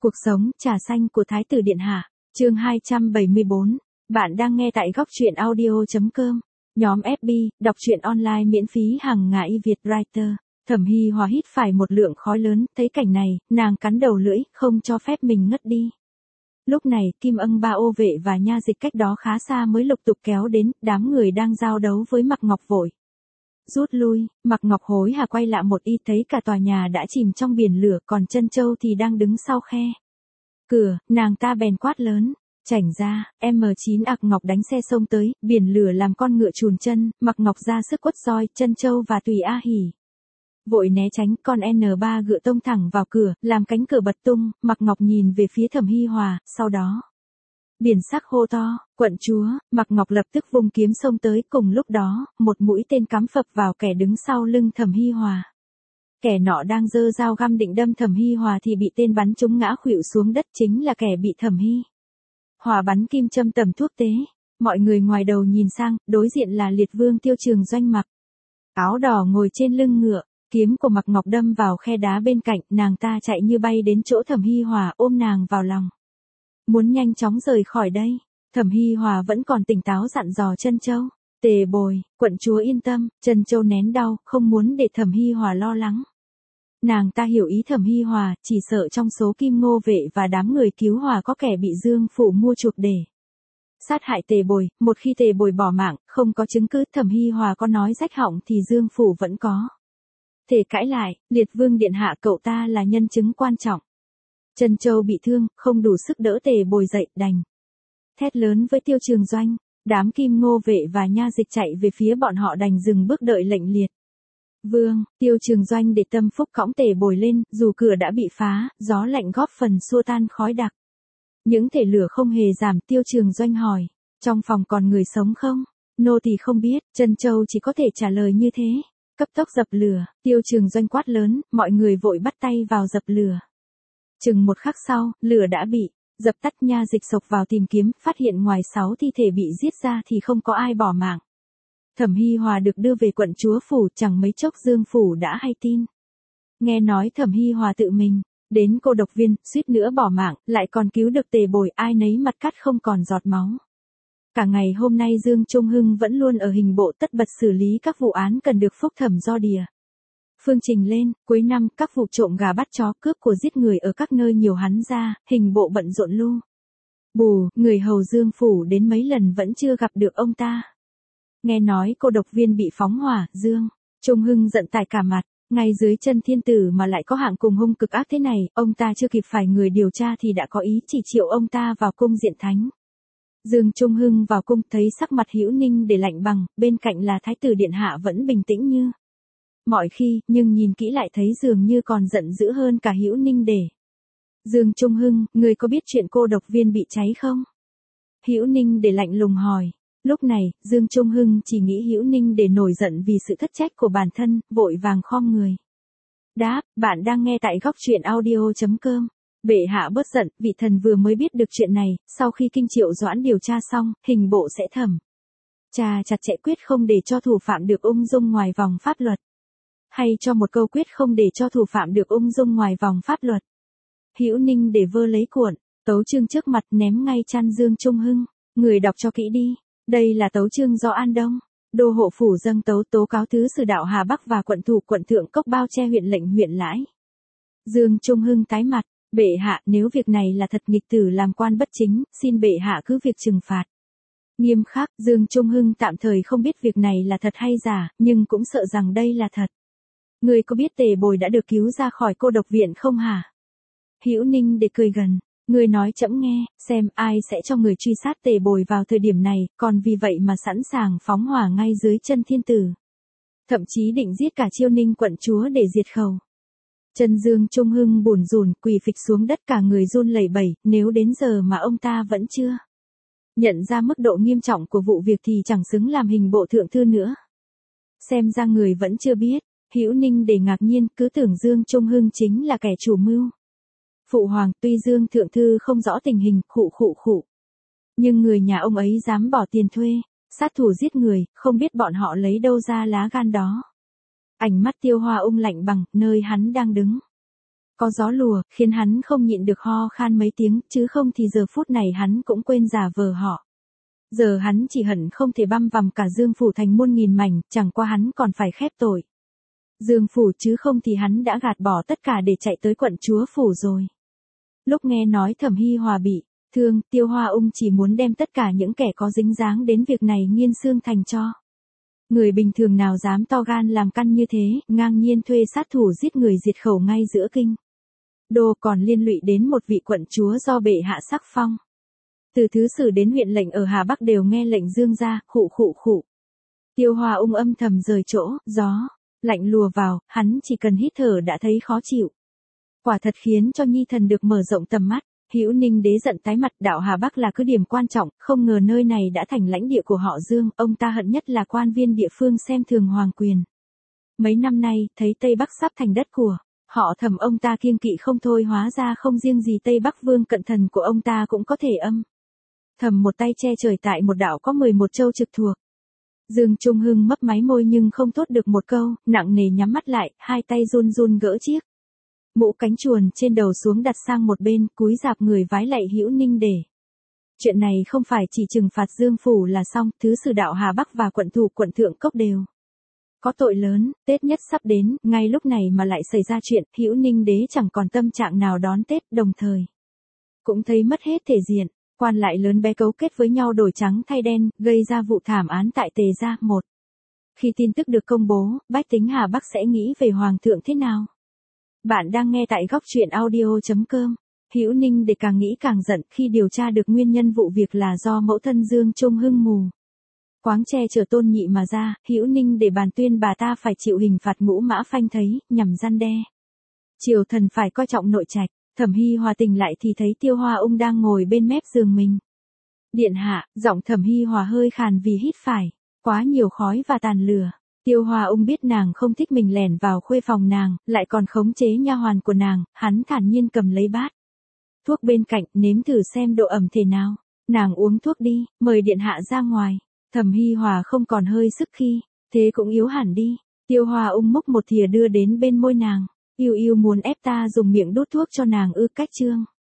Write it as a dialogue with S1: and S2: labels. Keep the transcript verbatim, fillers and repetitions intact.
S1: Cuộc sống, trà xanh của Thái tử Điện Hạ, chương hai trăm bảy mươi bốn. Bạn đang nghe tại góc truyện audio chấm com. Nhóm ép bê, đọc truyện online miễn phí hàng ngày Việt Writer. Thẩm Hy Hòa hít phải một lượng khói lớn, thấy cảnh này, nàng cắn đầu lưỡi, không cho phép mình ngất đi. Lúc này, Kim Ân Ba ô vệ và nha dịch cách đó khá xa mới lục tục kéo đến, đám người đang giao đấu với Mạc Ngọc vội rút lui. Mạc Ngọc hối hả quay lại một y, thấy cả tòa nhà đã chìm trong biển lửa, còn Trân Châu thì đang đứng sau khe cửa, nàng ta bèn quát lớn, chảnh ra. em chín Ặc Ngọc đánh xe xông tới, biển lửa làm con ngựa chùn chân, Mạc Ngọc ra sức quất roi. Trân Châu và Tùy A Hỉ vội né tránh, con en ba gựa tông thẳng vào cửa, làm cánh cửa bật tung. Mạc Ngọc nhìn về phía Thẩm Hy Hòa, sau đó biển sắc hô to, quận chúa. Mạc Ngọc lập tức vung kiếm xông tới, cùng lúc đó, một mũi tên cắm phập vào kẻ đứng sau lưng Thẩm Hy Hòa. Kẻ nọ đang giơ dao găm định đâm Thẩm Hy Hòa thì bị tên bắn trúng ngã khuỵu xuống đất, chính là kẻ bị Thẩm Hy Hòa bắn kim châm tầm thuốc tế. Mọi người ngoài đầu nhìn sang, đối diện là Liệt Vương Tiêu Trường Doanh mặc áo đỏ ngồi trên lưng ngựa, kiếm của Mạc Ngọc đâm vào khe đá bên cạnh, nàng ta chạy như bay đến chỗ Thẩm Hy Hòa, ôm nàng vào lòng, muốn nhanh chóng rời khỏi đây. Thẩm Hy Hòa vẫn còn tỉnh táo dặn dò Trân Châu, Tề Bồi, quận chúa yên tâm. Trân Châu nén đau, không muốn để Thẩm Hy Hòa lo lắng. Nàng ta hiểu ý Thẩm Hy Hòa, chỉ sợ trong số Kim Ngô vệ và đám người cứu Hòa có kẻ bị Dương phủ mua chuộc để sát hại Tề Bồi. Một khi Tề Bồi bỏ mạng, không có chứng cứ, Thẩm Hy Hòa có nói rách họng thì Dương phủ vẫn có thể cãi lại. Liệt Vương điện hạ, cậu ta là nhân chứng quan trọng. Trân Châu bị thương, không đủ sức đỡ Tề Bồi dậy, đành thét lớn với Tiêu Trường Doanh. Đám Kim Ngô vệ và nha dịch chạy về phía bọn họ đành dừng bước đợi lệnh Liệt Vương. Tiêu Trường Doanh để tâm phúc cõng Tề Bồi lên, dù cửa đã bị phá, gió lạnh góp phần xua tan khói đặc. Những thể lửa không hề giảm. Tiêu Trường Doanh hỏi, trong phòng còn người sống không? Nô tỳ không biết. Trân Châu chỉ có thể trả lời như thế. Cấp tốc dập lửa. Tiêu Trường Doanh quát lớn, mọi người vội bắt tay vào dập lửa. Chừng một khắc sau, lửa đã bị dập tắt. Nha dịch xộc vào tìm kiếm, phát hiện ngoài sáu thi thể bị giết ra thì không có ai bỏ mạng. Thẩm Hy Hòa được đưa về quận chúa phủ, chẳng mấy chốc Dương phủ đã hay tin. Nghe nói Thẩm Hy Hòa tự mình đến cô độc viên, suýt nữa bỏ mạng, lại còn cứu được Tề Bồi, ai nấy mặt cắt không còn giọt máu. Cả ngày hôm nay Dương Trung Hưng vẫn luôn ở hình bộ tất bật xử lý các vụ án cần được phúc thẩm do địa phương trình lên. Cuối năm, các vụ trộm gà bắt chó, cướp của giết người ở các nơi nhiều hắn ra, hình bộ bận rộn lu bù. Người hầu Dương phủ đến mấy lần vẫn chưa gặp được ông ta. Nghe nói cô độc viên bị phóng hỏa, Dương Trung Hưng giận tải cả mặt. Ngay dưới chân thiên tử mà lại có hạng cùng hung cực ác thế này, ông ta chưa kịp phải người điều tra thì đã có ý chỉ triệu ông ta vào cung diện thánh. Dương Trung Hưng vào cung, thấy sắc mặt Hữu Ninh để lạnh bằng, bên cạnh là Thái tử điện hạ vẫn bình tĩnh như mọi khi, nhưng nhìn kỹ lại thấy dường như còn giận dữ hơn cả Hữu Ninh để. Dương Trung Hưng, người có biết chuyện cô độc viên bị cháy không? Hữu Ninh để lạnh lùng hỏi. Lúc này, Dương Trung Hưng chỉ nghĩ Hữu Ninh để nổi giận vì sự thất trách của bản thân, vội vàng khom người đáp, bạn đang nghe tại góc truyện audio chấm com. Bệ hạ bớt giận, vị thần vừa mới biết được chuyện này, sau khi kinh triệu doãn điều tra xong, hình bộ sẽ thẩm tra chặt chẽ, quyết không để cho thủ phạm được ung dung ngoài vòng pháp luật. Hay cho một câu, quyết không để cho thủ phạm được ung dung ngoài vòng pháp luật. Hữu Ninh để vơ lấy cuộn tấu chương trước mặt, ném ngay chăn Dương Trung Hưng. Người đọc cho kỹ đi. Đây là tấu chương do An Đông đô hộ phủ dâng tấu tố cáo thứ sử đạo Hà Bắc và quận thủ quận Thượng Cốc Bao Che huyện lệnh huyện Lãi. Dương Trung Hưng tái mặt, bệ hạ, nếu việc này là thật nghịch tử làm quan bất chính, xin bệ hạ cứ việc trừng phạt nghiêm khắc. Dương Trung Hưng tạm thời không biết việc này là thật hay giả, nhưng cũng sợ rằng đây là thật. Người có biết Tề Bồi đã được cứu ra khỏi cô độc viện không hả? Hữu Ninh để cười gần. Người nói trẫm nghe, xem ai sẽ cho người truy sát Tề Bồi vào thời điểm này, còn vì vậy mà sẵn sàng phóng hỏa ngay dưới chân thiên tử. Thậm chí định giết cả Chiêu Ninh quận chúa để diệt khẩu. Chân Dương Trung Hưng bủn rủn, quỳ phịch xuống đất, cả người run lẩy bẩy. Nếu đến giờ mà ông ta vẫn chưa nhận ra mức độ nghiêm trọng của vụ việc thì chẳng xứng làm hình bộ thượng thư nữa. Xem ra người vẫn chưa biết. Hữu Ninh để ngạc nhiên, cứ tưởng Dương Trung Hưng chính là kẻ chủ mưu. Phụ hoàng, tuy Dương thượng thư không rõ tình hình, khụ khụ khụ. Nhưng người nhà ông ấy dám bỏ tiền thuê sát thủ giết người, không biết bọn họ lấy đâu ra lá gan đó. Ánh mắt Tiêu Hoa Ung lạnh bằng, nơi hắn đang đứng có gió lùa, khiến hắn không nhịn được ho khan mấy tiếng, chứ không thì giờ phút này hắn cũng quên giả vờ họ. Giờ hắn chỉ hận không thể băm vằm cả Dương phủ thành muôn nghìn mảnh, chẳng qua hắn còn phải khép tội. Dương phủ chứ không thì hắn đã gạt bỏ tất cả để chạy tới quận chúa phủ rồi. Lúc nghe nói Thẩm Hi Hòa bị thương, Tiêu Hoa Ung chỉ muốn đem tất cả những kẻ có dính dáng đến việc này nghiên xương thành tro. Người bình thường nào dám to gan làm căn như thế, ngang nhiên thuê sát thủ giết người diệt khẩu ngay giữa kinh đô, còn liên lụy đến một vị quận chúa do bệ hạ sắc phong. Từ thứ sử đến huyện lệnh ở Hà Bắc đều nghe lệnh Dương ra, khụ khụ khụ. Tiêu Hoa Ung âm thầm rời chỗ, gió lạnh lùa vào, hắn chỉ cần hít thở đã thấy khó chịu. Quả thật khiến cho nhi thần được mở rộng tầm mắt. Hữu Ninh đế giận tái mặt, đạo Hà Bắc là cứ điểm quan trọng, không ngờ nơi này đã thành lãnh địa của họ Dương, ông ta hận nhất là quan viên địa phương xem thường hoàng quyền. Mấy năm nay, thấy Tây Bắc sắp thành đất của họ Thẩm, ông ta kiêng kỵ không thôi, hóa ra không riêng gì Tây Bắc vương cận thần của ông ta cũng có thể âm thầm một tay che trời tại một đảo có mười một châu trực thuộc. Dương Trung Hưng mấp máy môi nhưng không thốt được một câu, nặng nề nhắm mắt lại, hai tay run run gỡ chiếc mũ cánh chuồn trên đầu xuống đặt sang một bên, cúi rạp người vái lạy Hữu Ninh để. Chuyện này không phải chỉ trừng phạt Dương phủ là xong, thứ sử đạo Hà Bắc và quận thủ quận Thượng Cốc đều có tội lớn. Tết nhất sắp đến, ngay lúc này mà lại xảy ra chuyện, Hữu Ninh đế chẳng còn tâm trạng nào đón Tết, đồng thời cũng thấy mất hết thể diện. Quan lại lớn bé cấu kết với nhau đổi trắng thay đen, gây ra vụ thảm án tại Tề gia. Một khi tin tức được công bố, bách tính Hà Bắc sẽ nghĩ về hoàng thượng thế nào? Bạn đang nghe tại góc truyện audio chấm com. Hữu Ninh để càng nghĩ càng giận khi điều tra được nguyên nhân vụ việc là do mẫu thân Dương Trung Hưng mù quáng che chở Tôn Nhị mà ra. Hữu Ninh để bàn tuyên bà ta phải chịu hình phạt ngũ mã phanh thây, nhằm răn đe triều thần phải coi trọng nội trạch. Thẩm Hi Hòa tỉnh lại thì thấy Tiêu Hoa Ung đang ngồi bên mép giường mình. Điện hạ, giọng Thẩm Hi Hòa hơi khàn vì hít phải quá nhiều khói và tàn lửa. Tiêu Hoa Ung biết nàng không thích mình lẻn vào khuê phòng nàng, lại còn khống chế nha hoàn của nàng, hắn thản nhiên cầm lấy bát thuốc bên cạnh, nếm thử xem độ ẩm thế nào. Nàng uống thuốc đi, mời điện hạ ra ngoài. Thẩm Hi Hòa không còn hơi sức khi thế cũng yếu hẳn đi. Tiêu Hoa Ung múc một thìa đưa đến bên môi nàng. Yêu yêu muốn ép ta dùng miệng đút thuốc cho nàng ư? Cách chương